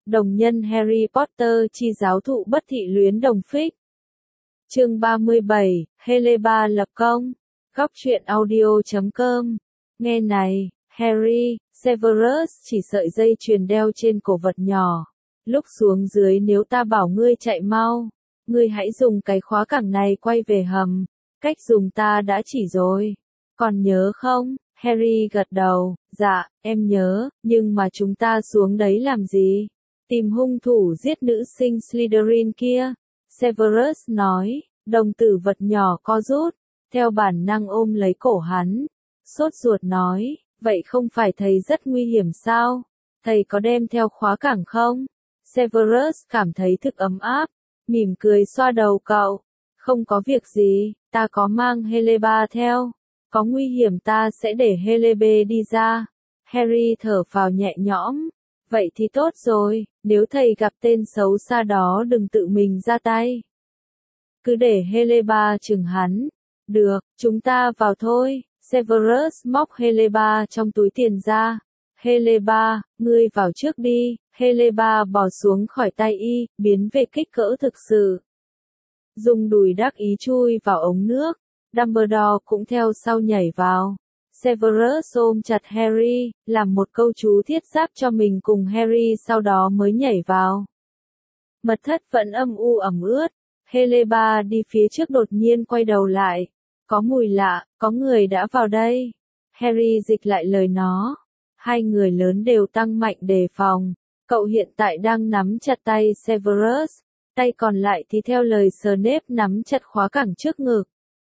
Đồng nhân Harry Potter chi giáo thụ bất thị luyến đồng phích. Chương 37, Heleba lập công. Góc truyện audio.com. Nghe này, Harry, Severus chỉ sợi dây chuyền đeo trên cổ vật nhỏ. Lúc xuống dưới nếu ta bảo ngươi chạy mau, ngươi hãy dùng cái khóa cẳng này quay về hầm. Cách dùng ta đã chỉ rồi. Còn nhớ không? Harry gật đầu, dạ, em nhớ, nhưng mà chúng ta xuống đấy làm gì? Tìm hung thủ giết nữ sinh Slytherin kia. Severus nói, đồng tử vật nhỏ co rút, theo bản năng ôm lấy cổ hắn. Sốt ruột nói, vậy không phải thầy rất nguy hiểm sao? Thầy có đem theo khóa cảng không? Severus cảm thấy thực ấm áp, mỉm cười xoa đầu cậu. Không có việc gì, ta có mang Heleba theo. Có nguy hiểm ta sẽ để Helebe đi ra. Harry thở phào nhẹ nhõm. Vậy thì tốt rồi, nếu thầy gặp tên xấu xa đó đừng tự mình ra tay. Cứ để Heleba chừng hắn. Được, chúng ta vào thôi. Severus móc Heleba trong túi tiền ra. Heleba, ngươi vào trước đi. Heleba bò xuống khỏi tay y, biến về kích cỡ thực sự. Dùng đùi đắc ý chui vào ống nước. Dumbledore cũng theo sau nhảy vào. Severus ôm chặt Harry, làm một câu chú thiết giáp cho mình cùng Harry sau đó mới nhảy vào. Mật thất vẫn âm u ẩm ướt. Heleba đi phía trước đột nhiên quay đầu lại. Có mùi lạ, có người đã vào đây. Harry dịch lại lời nó. Hai người lớn đều tăng mạnh đề phòng. Cậu hiện tại đang nắm chặt tay Severus, tay còn lại thì theo lời Snape nắm chặt khóa cẳng trước ngực.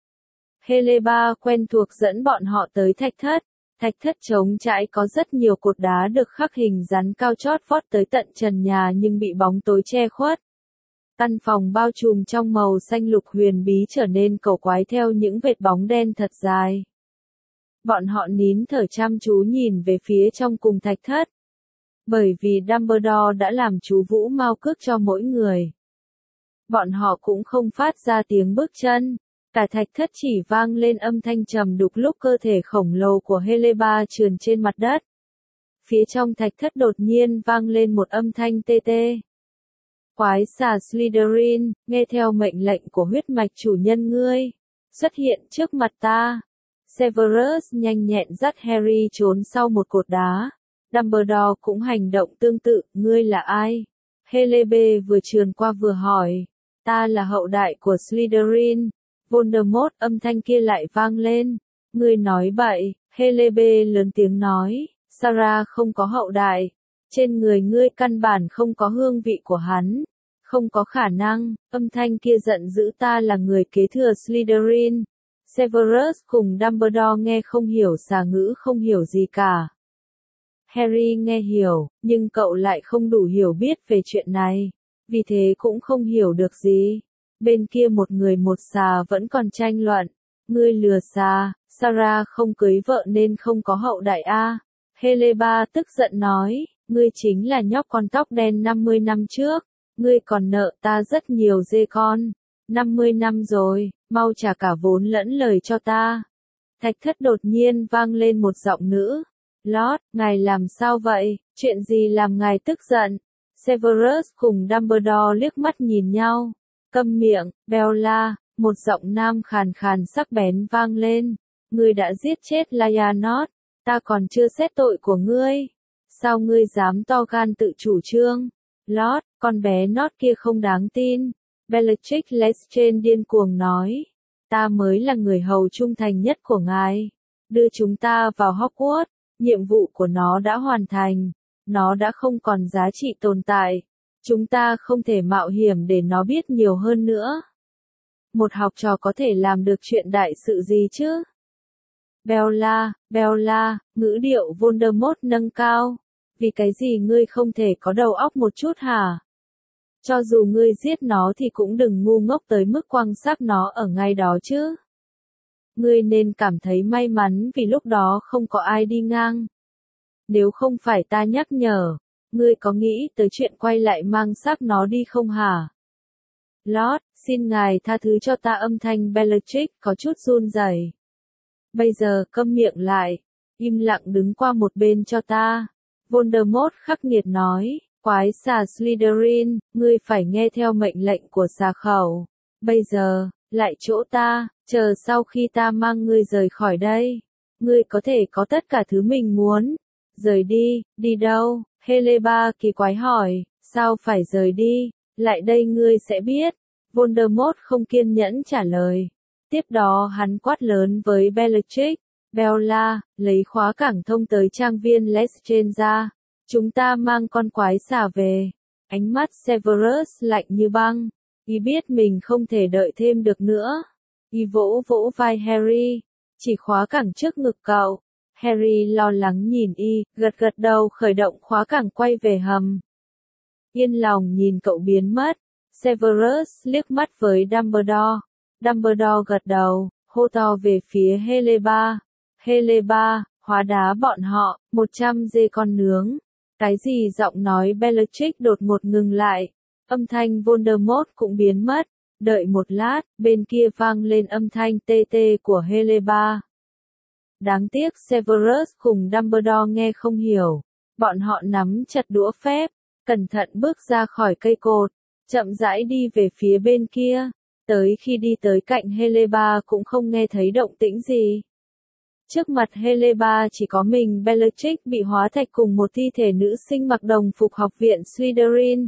Heleba quen thuộc dẫn bọn họ tới thạch thất. Thạch thất trống trải có rất nhiều cột đá được khắc hình rắn cao chót vót tới tận trần nhà nhưng bị bóng tối che khuất. Căn phòng bao trùm trong màu xanh lục huyền bí trở nên cổ quái theo những vệt bóng đen thật dài. Bọn họ nín thở chăm chú nhìn về phía trong cùng thạch thất. Bởi vì Dumbledore đã làm chú vũ mau cước cho mỗi người. Bọn họ cũng không phát ra tiếng bước chân. Cả thạch thất chỉ vang lên âm thanh trầm đục lúc cơ thể khổng lồ của Heleba trườn trên mặt đất. Phía trong thạch thất đột nhiên vang lên một âm thanh tê tê. Quái xà Slytherin, nghe theo mệnh lệnh của huyết mạch chủ nhân ngươi, xuất hiện trước mặt ta. Severus nhanh nhẹn dắt Harry trốn sau một cột đá. Dumbledore cũng hành động tương tự, ngươi là ai? Helebe vừa trườn qua vừa hỏi. Ta là hậu đại của Slytherin. Voldemort, âm thanh kia lại vang lên. Ngươi nói bậy, Helebe lớn tiếng nói. Sarah không có hậu đại. Trên người ngươi căn bản không có hương vị của hắn. Không có khả năng, âm thanh kia giận dữ, ta là người kế thừa Slytherin. Severus cùng Dumbledore nghe không hiểu xà ngữ, không hiểu gì cả. Harry nghe hiểu, nhưng cậu lại không đủ hiểu biết về chuyện này. Vì thế cũng không hiểu được gì. Bên kia một người một xà vẫn còn tranh luận. Ngươi lừa xà, Sarah không cưới vợ nên không có hậu đại a. Heleba tức giận nói, ngươi chính là nhóc con tóc đen 50 năm trước. Ngươi còn nợ ta rất nhiều dê con. 50 năm rồi, mau trả cả vốn lẫn lời cho ta. Thạch thất đột nhiên vang lên một giọng nữ. Lord, ngài làm sao vậy? Chuyện gì làm ngài tức giận? Severus cùng Dumbledore liếc mắt nhìn nhau. Câm miệng, Bella, một giọng nam khàn khàn sắc bén vang lên. Ngươi đã giết chết Lyanot, ta còn chưa xét tội của ngươi. Sao ngươi dám to gan tự chủ trương? Lord, con bé Nott kia không đáng tin. Bellatrix Lestrange điên cuồng nói. Ta mới là người hầu trung thành nhất của ngài. Đưa chúng ta vào Hogwarts, nhiệm vụ của nó đã hoàn thành. Nó đã không còn giá trị tồn tại. Chúng ta không thể mạo hiểm để nó biết nhiều hơn nữa. Một học trò có thể làm được chuyện đại sự gì chứ? Bella, ngữ điệu Voldemort nâng cao. Vì cái gì ngươi không thể có đầu óc một chút hả? Cho dù ngươi giết nó thì cũng đừng ngu ngốc tới mức quăng xác nó ở ngay đó chứ. Ngươi nên cảm thấy may mắn vì lúc đó không có ai đi ngang. Nếu không phải ta nhắc nhở, ngươi có nghĩ tới chuyện quay lại mang xác nó đi không hả? Lord, xin ngài tha thứ cho ta, âm thanh Bellatrix có chút run rẩy. Bây giờ câm miệng lại, im lặng đứng qua một bên cho ta. Voldemort khắc nghiệt nói, Quái xà Slytherin, ngươi phải nghe theo mệnh lệnh của xà khẩu. Bây giờ, lại chỗ ta, chờ sau khi ta mang ngươi rời khỏi đây. Ngươi có thể có tất cả thứ mình muốn. Rời đi, đi đâu? Heleba kỳ quái hỏi, sao phải rời đi? Lại đây ngươi sẽ biết. Voldemort không kiên nhẫn trả lời. Tiếp đó hắn quát lớn với Bellatrix, Bella, lấy khóa cảng thông tới trang viên Lestrange ra. Chúng ta mang con quái xà về. Ánh mắt Severus lạnh như băng. Y biết mình không thể đợi thêm được nữa. Y vỗ vỗ vai Harry. Chỉ khóa cảng trước ngực cậu. Harry lo lắng nhìn Y, gật gật đầu khởi động khóa cảng quay về hầm. Yên lòng nhìn cậu biến mất. Severus liếc mắt với Dumbledore. Dumbledore gật đầu, hô to về phía Heleba. Heleba, hóa đá bọn họ, 100 dê con nướng. Cái gì giọng nói Bellatrix đột ngột ngừng lại. Âm thanh Voldemort cũng biến mất. Đợi một lát, bên kia vang lên âm thanh tê tê của Heleba. Đáng tiếc Severus cùng Dumbledore nghe không hiểu. Bọn họ nắm chặt đũa phép, cẩn thận bước ra khỏi cây cột, chậm rãi đi về phía bên kia. Tới khi đi tới cạnh Heleba cũng không nghe thấy động tĩnh gì. Trước mặt Heleba chỉ có mình Bellatrix bị hóa thạch cùng một thi thể nữ sinh mặc đồng phục học viện Slytherin.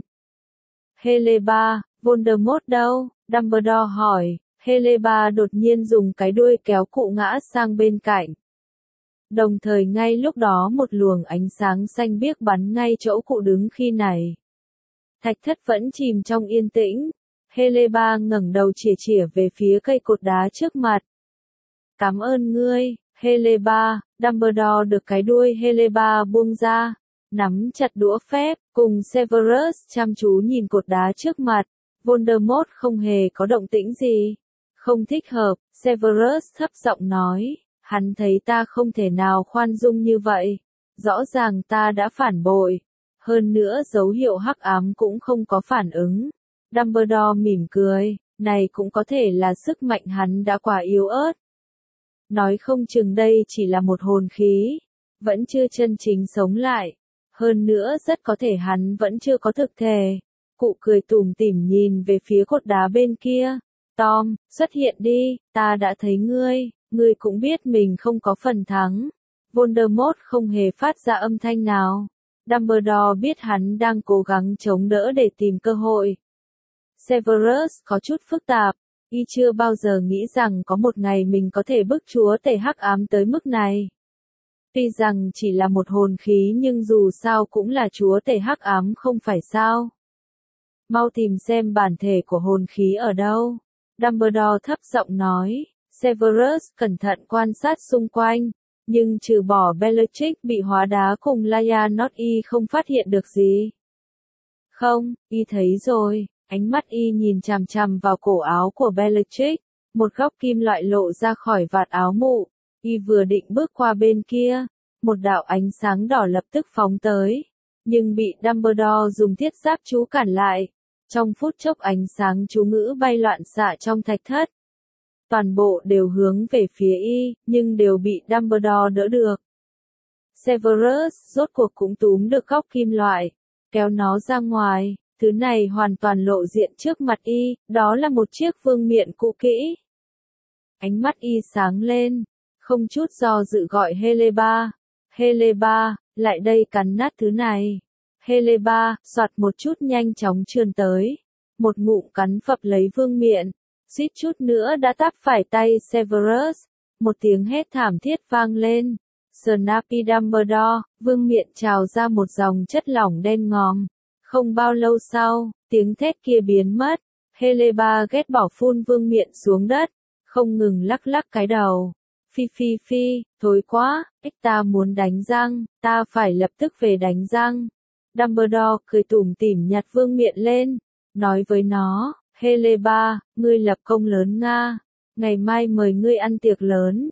Heleba, Voldemort đâu? Dumbledore hỏi. Heleba đột nhiên dùng cái đuôi kéo cụ ngã sang bên cạnh. Đồng thời ngay lúc đó một luồng ánh sáng xanh biếc bắn ngay chỗ cụ đứng khi này. Thạch thất vẫn chìm trong yên tĩnh. Heleba ngẩng đầu chĩa về phía cây cột đá trước mặt. Cảm ơn ngươi, Heleba. Dumbledore được cái đuôi Heleba buông ra, nắm chặt đũa phép, cùng Severus chăm chú nhìn cột đá trước mặt. Voldemort không hề có động tĩnh gì. Không thích hợp, Severus thấp giọng nói, hắn thấy ta không thể nào khoan dung như vậy. Rõ ràng ta đã phản bội. Hơn nữa dấu hiệu hắc ám cũng không có phản ứng. Dumbledore mỉm cười, này cũng có thể là sức mạnh hắn đã quá yếu ớt. Nói không chừng đây chỉ là một hồn khí, vẫn chưa chân chính sống lại. Hơn nữa rất có thể hắn vẫn chưa có thực thể. Cụ cười tủm tỉm nhìn về phía cột đá bên kia. Tom, xuất hiện đi, ta đã thấy ngươi cũng biết mình không có phần thắng. Voldemort không hề phát ra âm thanh nào. Dumbledore biết hắn đang cố gắng chống đỡ để tìm cơ hội. Severus có chút phức tạp. Y chưa bao giờ nghĩ rằng có một ngày mình có thể bức chúa tể hắc ám tới mức này. Tuy rằng chỉ là một hồn khí nhưng dù sao cũng là chúa tể hắc ám không phải sao. Mau tìm xem bản thể của hồn khí ở đâu. Dumbledore thấp giọng nói. Severus cẩn thận quan sát xung quanh. Nhưng trừ bỏ Bellatrix bị hóa đá cùng Laia Not Y không phát hiện được gì. Không, Y thấy rồi. Ánh mắt Y nhìn chằm chằm vào cổ áo của Bellatrix. Một góc kim loại lộ ra khỏi vạt áo mụ. Y vừa định bước qua bên kia. Một đạo ánh sáng đỏ lập tức phóng tới. Nhưng bị Dumbledore dùng thiết giáp chú cản lại. Trong phút chốc ánh sáng chú ngữ bay loạn xạ trong thạch thất. Toàn bộ đều hướng về phía Y, nhưng đều bị Dumbledore đỡ được. Severus rốt cuộc cũng túm được góc kim loại, kéo nó ra ngoài. Thứ này hoàn toàn lộ diện trước mặt Y, đó là một chiếc vương miện cũ kỹ. Ánh mắt Y sáng lên, không chút do dự gọi Heleba. Heleba, lại đây cắn nát thứ này. Heleba, soạt một chút nhanh chóng trườn tới. Một ngụm cắn phập lấy vương miện. Suýt chút nữa đã táp phải tay Severus. Một tiếng hét thảm thiết vang lên. Snappy Dumbledore, vương miện trào ra một dòng chất lỏng đen ngòm. Không bao lâu sau, tiếng thét kia biến mất. Heleba ghét bỏ phun vương miện xuống đất. Không ngừng lắc lắc cái đầu. Phi, thối quá, ta muốn đánh răng, ta phải lập tức về đánh răng. Dumbledore cười tủm tỉm nhặt vương miện lên. Nói với nó, Heleba, ngươi lập công lớn Nga. Ngày mai mời ngươi ăn tiệc lớn.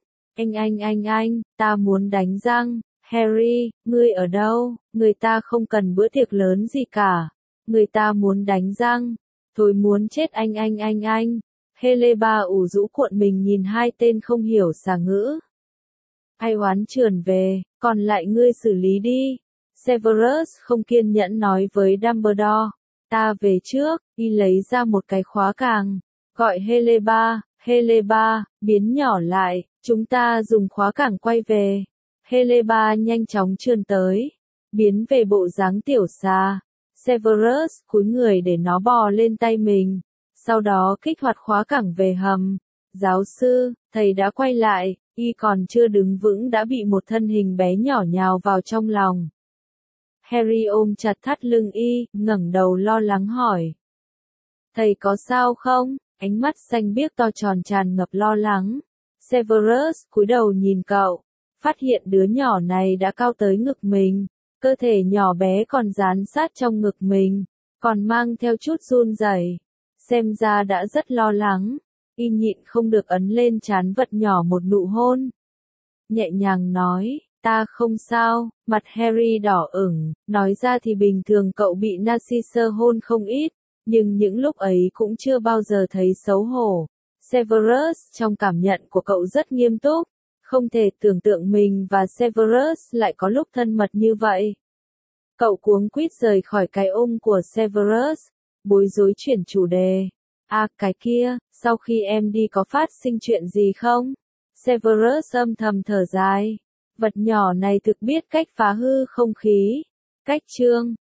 Anh, ta muốn đánh răng. Harry, ngươi ở đâu? Người ta không cần bữa tiệc lớn gì cả. Người ta muốn đánh răng. Thôi muốn chết anh. Heleba ủ rũ cuộn mình nhìn hai tên không hiểu xà ngữ. Ai oán trườn về, còn lại ngươi xử lý đi. Severus không kiên nhẫn nói với Dumbledore. Ta về trước, y lấy ra một cái khóa càng. Gọi Heleba, Heleba, biến nhỏ lại, chúng ta dùng khóa càng quay về. Heleba nhanh chóng trườn tới, biến về bộ dáng tiểu xà. Severus cúi người để nó bò lên tay mình, sau đó kích hoạt khóa cẳng về hầm. Giáo sư, thầy đã quay lại, y còn chưa đứng vững đã bị một thân hình bé nhỏ nhào vào trong lòng. Harry ôm chặt thắt lưng y, ngẩng đầu lo lắng hỏi. Thầy có sao không? Ánh mắt xanh biếc to tròn tràn ngập lo lắng. Severus cúi đầu nhìn cậu, phát hiện đứa nhỏ này đã cao tới ngực mình, cơ thể nhỏ bé còn dán sát trong ngực mình, còn mang theo chút run rẩy. Xem ra đã rất lo lắng, y nhịn không được ấn lên trán vật nhỏ một nụ hôn. Nhẹ nhàng nói, ta không sao, mặt Harry đỏ ửng, nói ra thì bình thường cậu bị Narcissa hôn không ít, nhưng những lúc ấy cũng chưa bao giờ thấy xấu hổ. Severus trong cảm nhận của cậu rất nghiêm túc, không thể tưởng tượng mình và Severus lại có lúc thân mật như vậy. Cậu cuống quýt rời khỏi cái ôm của Severus, bối rối chuyển chủ đề. À cái kia, sau khi em đi có phát sinh chuyện gì không? Severus âm thầm thở dài. Vật nhỏ này thực biết cách phá hư không khí. Cách chương